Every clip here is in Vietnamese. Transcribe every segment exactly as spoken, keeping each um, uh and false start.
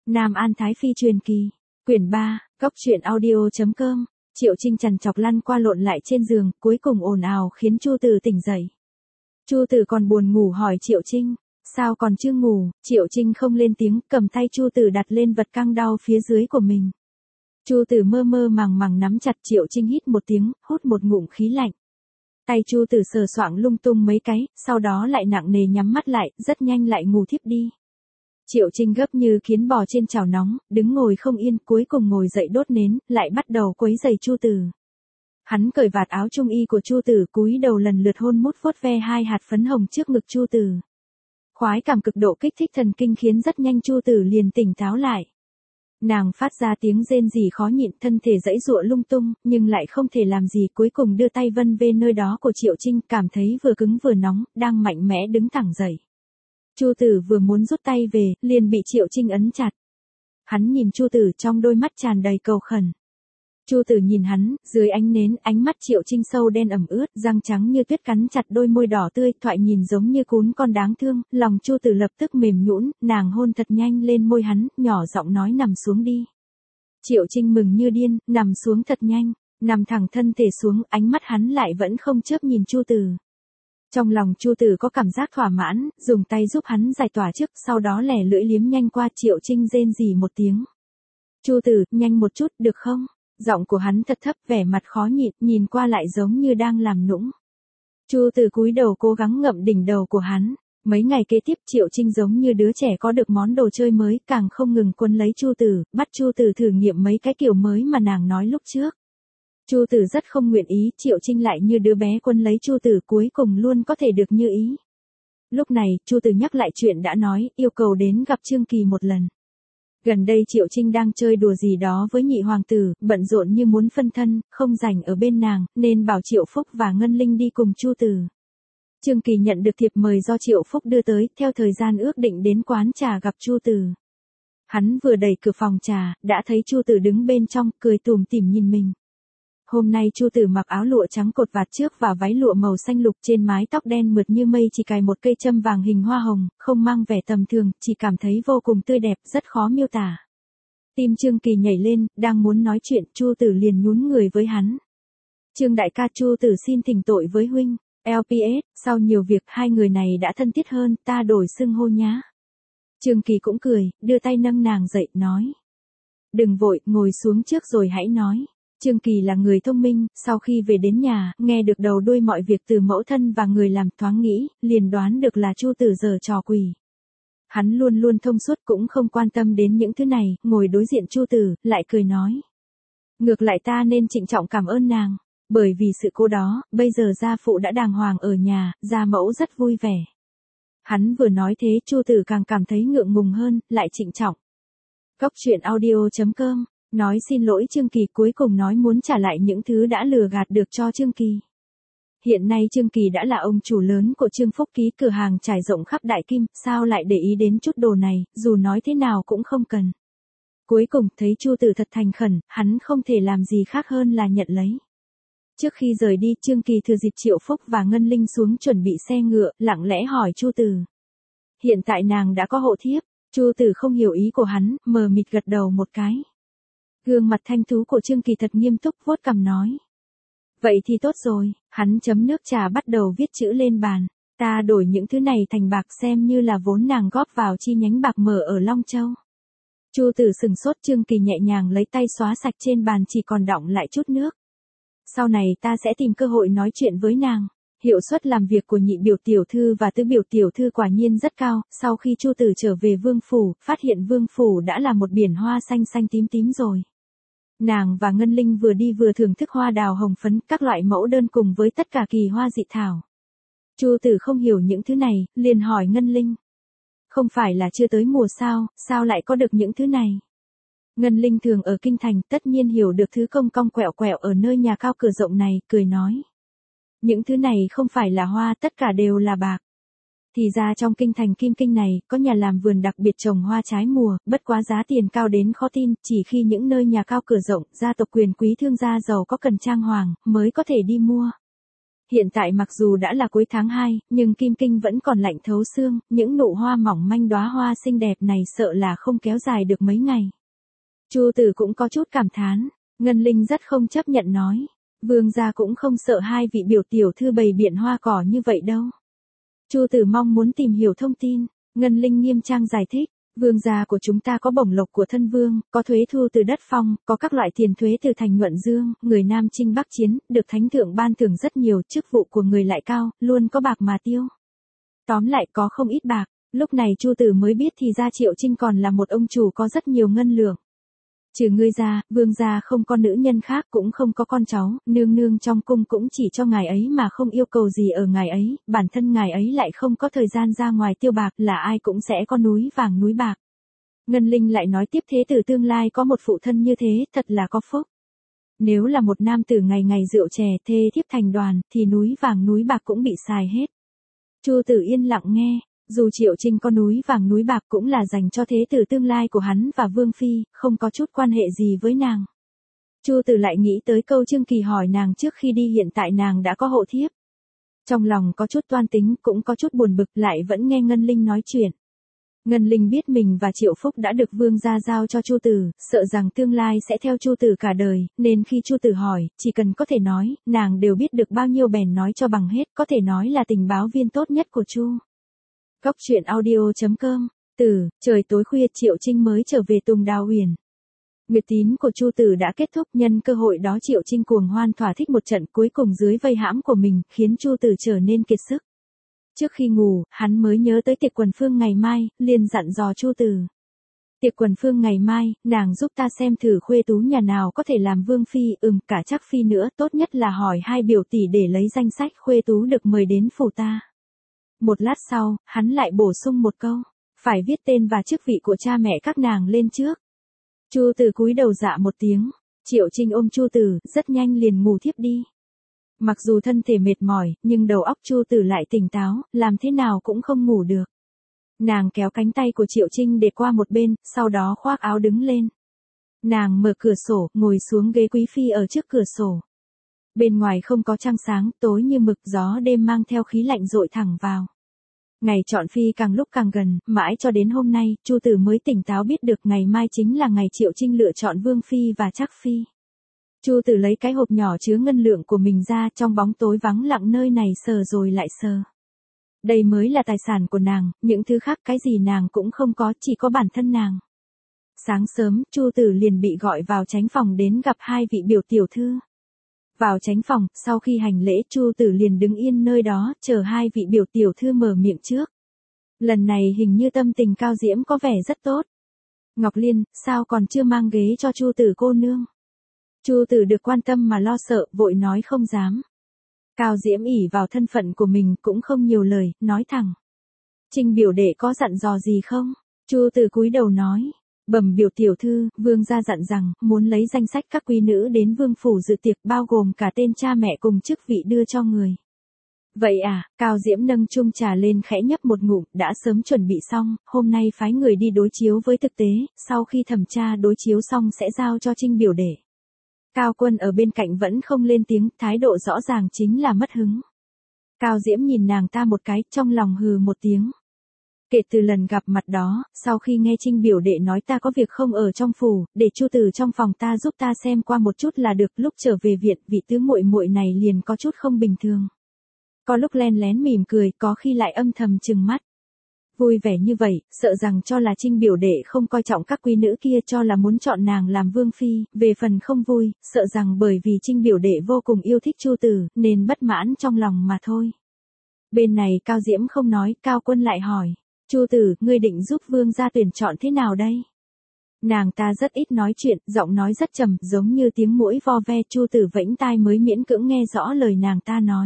Nam An Thái Phi truyền kỳ, quyển ba, góc truyện audio chấm com. Triệu Trinh trằn trọc lăn qua lộn lại trên giường, cuối cùng ồn ào khiến Chu Từ tỉnh dậy. Chu Từ còn buồn ngủ hỏi Triệu Trinh, sao còn chưa ngủ? Triệu Trinh không lên tiếng, cầm tay Chu Từ đặt lên vật căng đau phía dưới của mình. Chu Từ mơ mơ màng màng nắm chặt. Triệu Trinh hít một tiếng, hút một ngụm khí lạnh. Tay Chu Từ sờ soạng lung tung mấy cái, sau đó lại nặng nề nhắm mắt lại, rất nhanh lại ngủ thiếp đi. Triệu Trinh gấp như kiến bò trên chảo nóng, đứng ngồi không yên, cuối cùng ngồi dậy đốt nến, lại bắt đầu quấy giày Chu Từ. Hắn cởi vạt áo trung y của Chu Từ, cúi đầu lần lượt hôn mút vuốt ve hai hạt phấn hồng trước ngực Chu Từ. Khoái cảm cực độ kích thích thần kinh khiến rất nhanh Chu Từ liền tỉnh táo lại. Nàng phát ra tiếng rên rỉ khó nhịn, thân thể giãy giụa lung tung, nhưng lại không thể làm gì, cuối cùng đưa tay vân về nơi đó của Triệu Trinh, cảm thấy vừa cứng vừa nóng, đang mạnh mẽ đứng thẳng dậy. Chu Từ vừa muốn rút tay về, liền bị Triệu Trinh ấn chặt. Hắn nhìn Chu Từ, trong đôi mắt tràn đầy cầu khẩn. Chu Từ nhìn hắn, dưới ánh nến, ánh mắt Triệu Trinh sâu đen ẩm ướt, răng trắng như tuyết cắn chặt đôi môi đỏ tươi, thoại nhìn giống như cún con đáng thương, lòng Chu Từ lập tức mềm nhũn, nàng hôn thật nhanh lên môi hắn, nhỏ giọng nói nằm xuống đi. Triệu Trinh mừng như điên, nằm xuống thật nhanh, nằm thẳng thân thể xuống, ánh mắt hắn lại vẫn không chớp nhìn Chu Từ. Trong lòng Chu Từ có cảm giác thỏa mãn, dùng tay giúp hắn giải tỏa trước, sau đó lẻ lưỡi liếm nhanh qua. Triệu Trinh rên rỉ một tiếng. Chu Từ, nhanh một chút, được không? Giọng của hắn thật thấp, vẻ mặt khó nhịn, nhìn qua lại giống như đang làm nũng. Chu Từ cúi đầu cố gắng ngậm đỉnh đầu của hắn. Mấy ngày kế tiếp Triệu Trinh giống như đứa trẻ có được món đồ chơi mới, càng không ngừng quấn lấy Chu Từ, bắt Chu Từ thử nghiệm mấy cái kiểu mới mà nàng nói lúc trước. Chu Từ rất không nguyện ý, Triệu Trinh lại như đứa bé quấn lấy Chu Từ, cuối cùng luôn có thể được như ý. Lúc này, Chu Từ nhắc lại chuyện đã nói, yêu cầu đến gặp Trương Kỳ một lần. Gần đây Triệu Trinh đang chơi đùa gì đó với nhị hoàng tử, bận rộn như muốn phân thân, không rảnh ở bên nàng, nên bảo Triệu Phúc và Ngân Linh đi cùng Chu Từ. Trương Kỳ nhận được thiệp mời do Triệu Phúc đưa tới, theo thời gian ước định đến quán trà gặp Chu Từ. Hắn vừa đẩy cửa phòng trà, đã thấy Chu Từ đứng bên trong, cười tủm tỉm nhìn mình. Hôm nay Chu Từ mặc áo lụa trắng cột vạt trước và váy lụa màu xanh lục, trên mái tóc đen mượt như mây chỉ cài một cây châm vàng hình hoa hồng, không mang vẻ tầm thường, chỉ cảm thấy vô cùng tươi đẹp, rất khó miêu tả. Tim Trương Kỳ nhảy lên, đang muốn nói chuyện, Chu Từ liền nhún người với hắn. Trương đại ca, Chu Từ xin thỉnh tội với huynh. lờ pê ét, sau nhiều việc hai người này đã thân thiết hơn, ta đổi xưng hô nhá. Trương Kỳ cũng cười, đưa tay nâng nàng dậy, nói. Đừng vội, ngồi xuống trước rồi hãy nói. Trương Kỳ là người thông minh, sau khi về đến nhà, nghe được đầu đuôi mọi việc từ mẫu thân và người làm, thoáng nghĩ, liền đoán được là Chu Từ giở trò quỷ. Hắn luôn luôn thông suốt, cũng không quan tâm đến những thứ này, ngồi đối diện Chu Từ, lại cười nói. Ngược lại ta nên trịnh trọng cảm ơn nàng, bởi vì sự cố đó, bây giờ gia phụ đã đàng hoàng ở nhà, gia mẫu rất vui vẻ. Hắn vừa nói thế, Chu Từ càng cảm thấy ngượng ngùng hơn, lại trịnh trọng. Góc truyện audio chấm com. Nói xin lỗi Trương Kỳ, cuối cùng nói muốn trả lại những thứ đã lừa gạt được cho Trương Kỳ. Hiện nay Trương Kỳ đã là ông chủ lớn của Trương Phúc Ký, cửa hàng trải rộng khắp Đại Kim, sao lại để ý đến chút đồ này, dù nói thế nào cũng không cần. Cuối cùng, thấy Chu Từ thật thành khẩn, hắn không thể làm gì khác hơn là nhận lấy. Trước khi rời đi, Trương Kỳ thừa dịp Triệu Phúc và Ngân Linh xuống chuẩn bị xe ngựa, lặng lẽ hỏi Chu Từ. Hiện tại nàng đã có hộ thiếp. Chu Từ không hiểu ý của hắn, mờ mịt gật đầu một cái. Gương mặt thanh tú của Trương Kỳ thật nghiêm túc, vuốt cằm nói. Vậy thì tốt rồi, hắn chấm nước trà bắt đầu viết chữ lên bàn. Ta đổi những thứ này thành bạc xem như là vốn nàng góp vào chi nhánh bạc mở ở Long Châu. Chu Từ sừng sốt, Trương Kỳ nhẹ nhàng lấy tay xóa sạch trên bàn chỉ còn đọng lại chút nước. Sau này ta sẽ tìm cơ hội nói chuyện với nàng. Hiệu suất làm việc của nhị biểu tiểu thư và tứ biểu tiểu thư quả nhiên rất cao, sau khi Chu Từ trở về vương phủ, phát hiện vương phủ đã là một biển hoa xanh xanh tím tím rồi. Nàng và Ngân Linh vừa đi vừa thưởng thức hoa đào hồng phấn, các loại mẫu đơn cùng với tất cả kỳ hoa dị thảo. Chu Từ không hiểu những thứ này, liền hỏi Ngân Linh. Không phải là chưa tới mùa sao, sao lại có được những thứ này? Ngân Linh thường ở kinh thành, tất nhiên hiểu được thứ cong cong quẹo quẹo ở nơi nhà cao cửa rộng này, cười nói. Những thứ này không phải là hoa, tất cả đều là bạc. Thì ra trong kinh thành Kim Kinh này, có nhà làm vườn đặc biệt trồng hoa trái mùa, bất quá giá tiền cao đến khó tin, chỉ khi những nơi nhà cao cửa rộng, gia tộc quyền quý thương gia giàu có cần trang hoàng, mới có thể đi mua. Hiện tại mặc dù đã là cuối tháng hai, nhưng Kim Kinh vẫn còn lạnh thấu xương, những nụ hoa mỏng manh đóa hoa xinh đẹp này sợ là không kéo dài được mấy ngày. Chu Tử cũng có chút cảm thán, Ngân Linh rất không chấp nhận nói, vương gia cũng không sợ hai vị biểu tiểu thư bày biện hoa cỏ như vậy đâu. Chu Tử mong muốn tìm hiểu thông tin, Ngân Linh nghiêm trang giải thích. Vương gia của chúng ta có bổng lộc của thân vương, có thuế thu từ đất phong, có các loại tiền thuế từ thành Nhuận Dương, người Nam chinh Bắc chiến, được thánh thượng ban thưởng rất nhiều, chức vụ của người lại cao, luôn có bạc mà tiêu. Tóm lại có không ít bạc, lúc này Chu Tử mới biết thì ra Triệu Trinh còn là một ông chủ có rất nhiều ngân lượng. Trừ ngươi ra, vương gia không có nữ nhân khác cũng không có con cháu, nương nương trong cung cũng chỉ cho ngài ấy mà không yêu cầu gì ở ngài ấy, bản thân ngài ấy lại không có thời gian ra ngoài tiêu bạc, là ai cũng sẽ có núi vàng núi bạc. Ngân Linh lại nói tiếp, thế tử tương lai có một phụ thân như thế, thật là có phúc. Nếu là một nam tử ngày ngày rượu chè thê thiếp thành đoàn, thì núi vàng núi bạc cũng bị xài hết. Chu Tử yên lặng nghe. Dù Triệu Trinh có núi vàng núi bạc cũng là dành cho thế tử tương lai của hắn và Vương Phi, không có chút quan hệ gì với nàng. Chu Tử lại nghĩ tới câu Trương Kỳ hỏi nàng trước khi đi, hiện tại nàng đã có hộ thiếp. Trong lòng có chút toan tính, cũng có chút buồn bực, lại vẫn nghe Ngân Linh nói chuyện. Ngân Linh biết mình và Triệu Phúc đã được vương gia giao cho Chu Tử, sợ rằng tương lai sẽ theo Chu Tử cả đời, nên khi Chu Tử hỏi, chỉ cần có thể nói, nàng đều biết được bao nhiêu bèn nói cho bằng hết, có thể nói là tình báo viên tốt nhất của Chu. Góc truyện audio chấm com, Tử, trời tối khuya Triệu Trinh mới trở về Tùng Đào Huyền. Nguyệt tín của Chu Tử đã kết thúc, nhân cơ hội đó Triệu Trinh cuồng hoan thỏa thích một trận, cuối cùng dưới vây hãm của mình, khiến Chu Tử trở nên kiệt sức. Trước khi ngủ, hắn mới nhớ tới tiệc quần phương ngày mai, liền dặn dò Chu Tử. Tiệc quần phương ngày mai, nàng giúp ta xem thử khuê tú nhà nào có thể làm vương phi, ừm, cả chắc phi nữa, tốt nhất là hỏi hai biểu tỷ để lấy danh sách khuê tú được mời đến phủ ta. Một lát sau, hắn lại bổ sung một câu, phải viết tên và chức vị của cha mẹ các nàng lên trước. Chu Tử cúi đầu dạ một tiếng, Triệu Trinh ôm Chu Tử, rất nhanh liền ngủ thiếp đi. Mặc dù thân thể mệt mỏi, nhưng đầu óc Chu Tử lại tỉnh táo, làm thế nào cũng không ngủ được. Nàng kéo cánh tay của Triệu Trinh để qua một bên, sau đó khoác áo đứng lên. Nàng mở cửa sổ, ngồi xuống ghế quý phi ở trước cửa sổ. Bên ngoài không có trăng sáng, tối như mực, gió đêm mang theo khí lạnh dội thẳng vào. Ngày chọn phi càng lúc càng gần, mãi cho đến hôm nay, Chu Tử mới tỉnh táo biết được ngày mai chính là ngày Triệu Trinh lựa chọn vương phi và trắc phi. Chu Tử lấy cái hộp nhỏ chứa ngân lượng của mình ra, trong bóng tối vắng lặng nơi này sờ rồi lại sờ. Đây mới là tài sản của nàng, những thứ khác cái gì nàng cũng không có, chỉ có bản thân nàng. Sáng sớm, Chu Tử liền bị gọi vào chánh phòng đến gặp hai vị biểu tiểu thư. Vào chánh phòng, sau khi hành lễ, Chu Tử liền đứng yên nơi đó, chờ hai vị biểu tiểu thư mở miệng trước. Lần này hình như tâm tình Cao Diễm có vẻ rất tốt. Ngọc Liên, sao còn chưa mang ghế cho Chu Tử cô nương? Chu Tử được quan tâm mà lo sợ, vội nói không dám. Cao Diễm ỷ vào thân phận của mình cũng không nhiều lời, nói thẳng. Trinh biểu đệ có dặn dò gì không? Chu Tử cúi đầu nói. Bẩm biểu tiểu thư, vương gia dặn rằng, muốn lấy danh sách các quý nữ đến vương phủ dự tiệc, bao gồm cả tên cha mẹ cùng chức vị đưa cho người. Vậy à, Cao Diễm nâng chung trà lên khẽ nhấp một ngụm, đã sớm chuẩn bị xong, hôm nay phái người đi đối chiếu với thực tế, sau khi thẩm tra đối chiếu xong sẽ giao cho Trinh biểu đệ. Cao Quân ở bên cạnh vẫn không lên tiếng, thái độ rõ ràng chính là mất hứng. Cao Diễm nhìn nàng ta một cái, trong lòng hừ một tiếng. Kể từ lần gặp mặt đó, sau khi nghe Trinh biểu đệ nói ta có việc không ở trong phủ, để Chu Tử trong phòng ta giúp ta xem qua một chút là được, lúc trở về viện, vị tứ muội muội này liền có chút không bình thường. Có lúc len lén mỉm cười, có khi lại âm thầm trừng mắt. Vui vẻ như vậy, sợ rằng cho là Trinh biểu đệ không coi trọng các quý nữ kia, cho là muốn chọn nàng làm vương phi, về phần không vui, sợ rằng bởi vì Trinh biểu đệ vô cùng yêu thích Chu Tử, nên bất mãn trong lòng mà thôi. Bên này Cao Diễm không nói, Cao Quân lại hỏi. Chu Tử, ngươi định giúp vương gia tuyển chọn thế nào đây? Nàng ta rất ít nói chuyện, giọng nói rất trầm, giống như tiếng muỗi vo ve. Chu Tử vẫy tai mới miễn cưỡng nghe rõ lời nàng ta nói.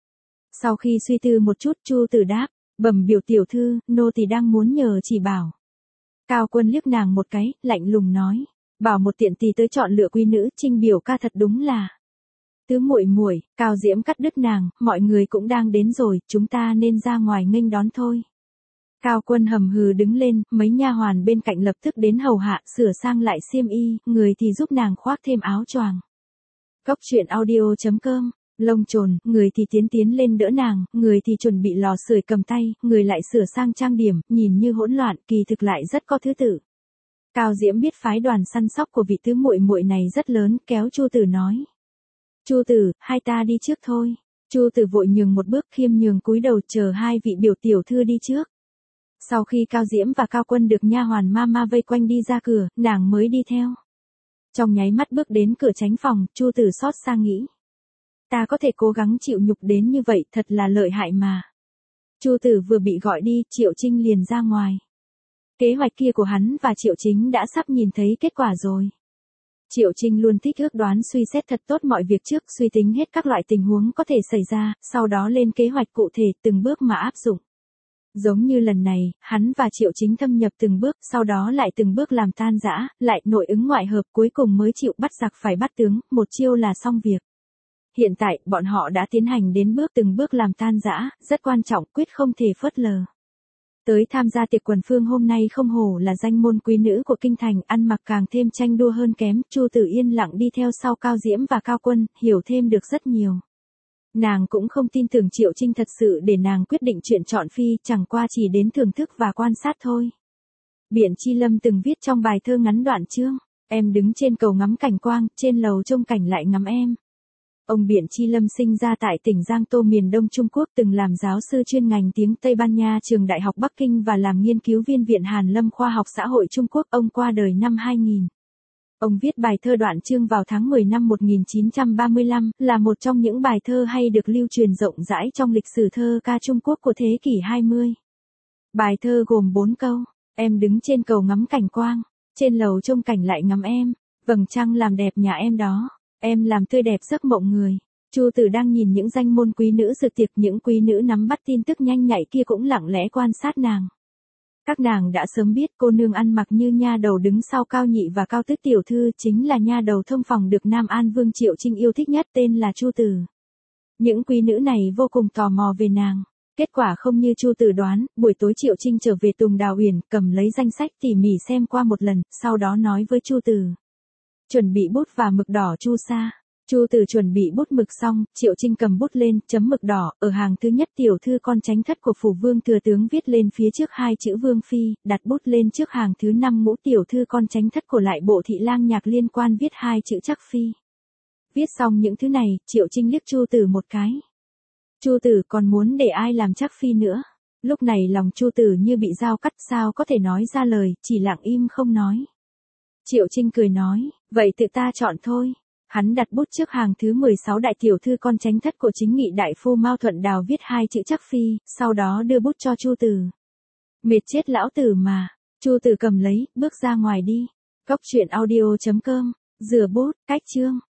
Sau khi suy tư một chút, Chu Tử đáp, bẩm biểu tiểu thư, nô tỳ đang muốn nhờ chỉ bảo. Cao Quân liếc nàng một cái, lạnh lùng nói, bảo một tiện tỳ tới chọn lựa quý nữ, Trinh biểu ca thật đúng là. Tứ muội muội, Cao Diễm cắt đứt nàng, mọi người cũng đang đến rồi, chúng ta nên ra ngoài nghênh đón thôi. Cao Quân hầm hừ đứng lên, mấy nha hoàn bên cạnh lập tức đến hầu hạ, sửa sang lại xiêm y, người thì giúp nàng khoác thêm áo choàng. Góc truyện audio chấm com Lông chồn, người thì tiến tiến lên đỡ nàng, người thì chuẩn bị lò sưởi cầm tay, người lại sửa sang trang điểm, nhìn như hỗn loạn, kỳ thực lại rất có thứ tự. Cao Diễm biết phái đoàn săn sóc của vị tứ muội muội này rất lớn, kéo Chu Tử nói: "Chu Tử, hai ta đi trước thôi." Chu Tử vội nhường một bước, khiêm nhường cúi đầu chờ hai vị biểu tiểu thư đi trước. Sau khi Cao Diễm và Cao Quân được nha hoàn Mama vây quanh đi ra cửa, nàng mới đi theo. Trong nháy mắt bước đến cửa tránh phòng, Chu Tử xót xa nghĩ: ta có thể cố gắng chịu nhục đến như vậy, thật là lợi hại mà. Chu Tử vừa bị gọi đi, Triệu Trinh liền ra ngoài. Kế hoạch kia của hắn và Triệu Chính đã sắp nhìn thấy kết quả rồi. Triệu Trinh luôn thích ước đoán suy xét thật tốt mọi việc trước, suy tính hết các loại tình huống có thể xảy ra, sau đó lên kế hoạch cụ thể từng bước mà áp dụng. Giống như lần này, hắn và Triệu Chính thâm nhập từng bước, sau đó lại từng bước làm tan rã, lại nội ứng ngoại hợp, cuối cùng mới chịu bắt giặc phải bắt tướng, một chiêu là xong việc. Hiện tại, bọn họ đã tiến hành đến bước từng bước làm tan rã, rất quan trọng, quyết không thể phớt lờ. Tới tham gia tiệc quần phương hôm nay không hổ là danh môn quý nữ của kinh thành, ăn mặc càng thêm tranh đua hơn kém, Chu Tử yên lặng đi theo sau Cao Diễm và Cao Quân, hiểu thêm được rất nhiều. Nàng cũng không tin tưởng Triệu Trinh thật sự để nàng quyết định chuyện chọn phi, chẳng qua chỉ đến thưởng thức và quan sát thôi. Biện Chi Lâm từng viết trong bài thơ ngắn đoạn chương: em đứng trên cầu ngắm cảnh quang, trên lầu trông cảnh lại ngắm em. Ông Biện Chi Lâm sinh ra tại tỉnh Giang Tô miền Đông Trung Quốc, từng làm giáo sư chuyên ngành tiếng Tây Ban Nha trường Đại học Bắc Kinh và làm nghiên cứu viên Viện Hàn Lâm Khoa học Xã hội Trung Quốc. Ông qua đời năm hai nghìn. Ông viết bài thơ đoạn chương vào tháng mười năm một nghìn chín trăm ba mươi lăm, là một trong những bài thơ hay được lưu truyền rộng rãi trong lịch sử thơ ca Trung Quốc của thế kỷ hai mươi. Bài thơ gồm bốn câu: em đứng trên cầu ngắm cảnh quang, trên lầu trông cảnh lại ngắm em, vầng trăng làm đẹp nhà em đó, em làm tươi đẹp giấc mộng người. Chu Tử đang nhìn những danh môn quý nữ dự tiệc, những quý nữ nắm bắt tin tức nhanh nhạy kia cũng lặng lẽ quan sát nàng. Các nàng đã sớm biết cô nương ăn mặc như nha đầu đứng sau Cao Nhị và Cao Tứ tiểu thư chính là nha đầu thông phòng được Nam An Vương Triệu Trinh yêu thích nhất, tên là Chu Tử. Những quý nữ này vô cùng tò mò về nàng. Kết quả không như Chu Tử đoán, buổi tối Triệu Trinh trở về Tùng Đào Uyển, cầm lấy danh sách tỉ mỉ xem qua một lần, sau đó nói với Chu Tử: chuẩn bị bút và mực đỏ Chu sa. Chu Tử chuẩn bị bút mực xong, Triệu Trinh cầm bút lên, chấm mực đỏ, ở hàng thứ nhất tiểu thư con chánh thất của phủ vương thừa tướng viết lên phía trước hai chữ Vương Phi, đặt bút lên trước hàng thứ năm ngũ tiểu thư con chánh thất của lại bộ thị lang nhạc liên quan viết hai chữ Trắc Phi. Viết xong những thứ này, Triệu Trinh liếc Chu Tử một cái. Chu Tử còn muốn để ai làm Trắc Phi nữa? Lúc này lòng Chu Tử như bị dao cắt, sao có thể nói ra lời, chỉ lặng im không nói. Triệu Trinh cười nói: vậy tự ta chọn thôi. Hắn đặt bút trước hàng thứ mười sáu đại tiểu thư con chánh thất của chính nghị đại phu Mao Thuận Đào viết hai chữ Trắc Phi, sau đó đưa bút cho Chu Tử. Mệt chết lão tử mà. Chu Tử cầm lấy, bước ra ngoài đi. Cốc truyện audio chấm com, rửa bút, cách chương.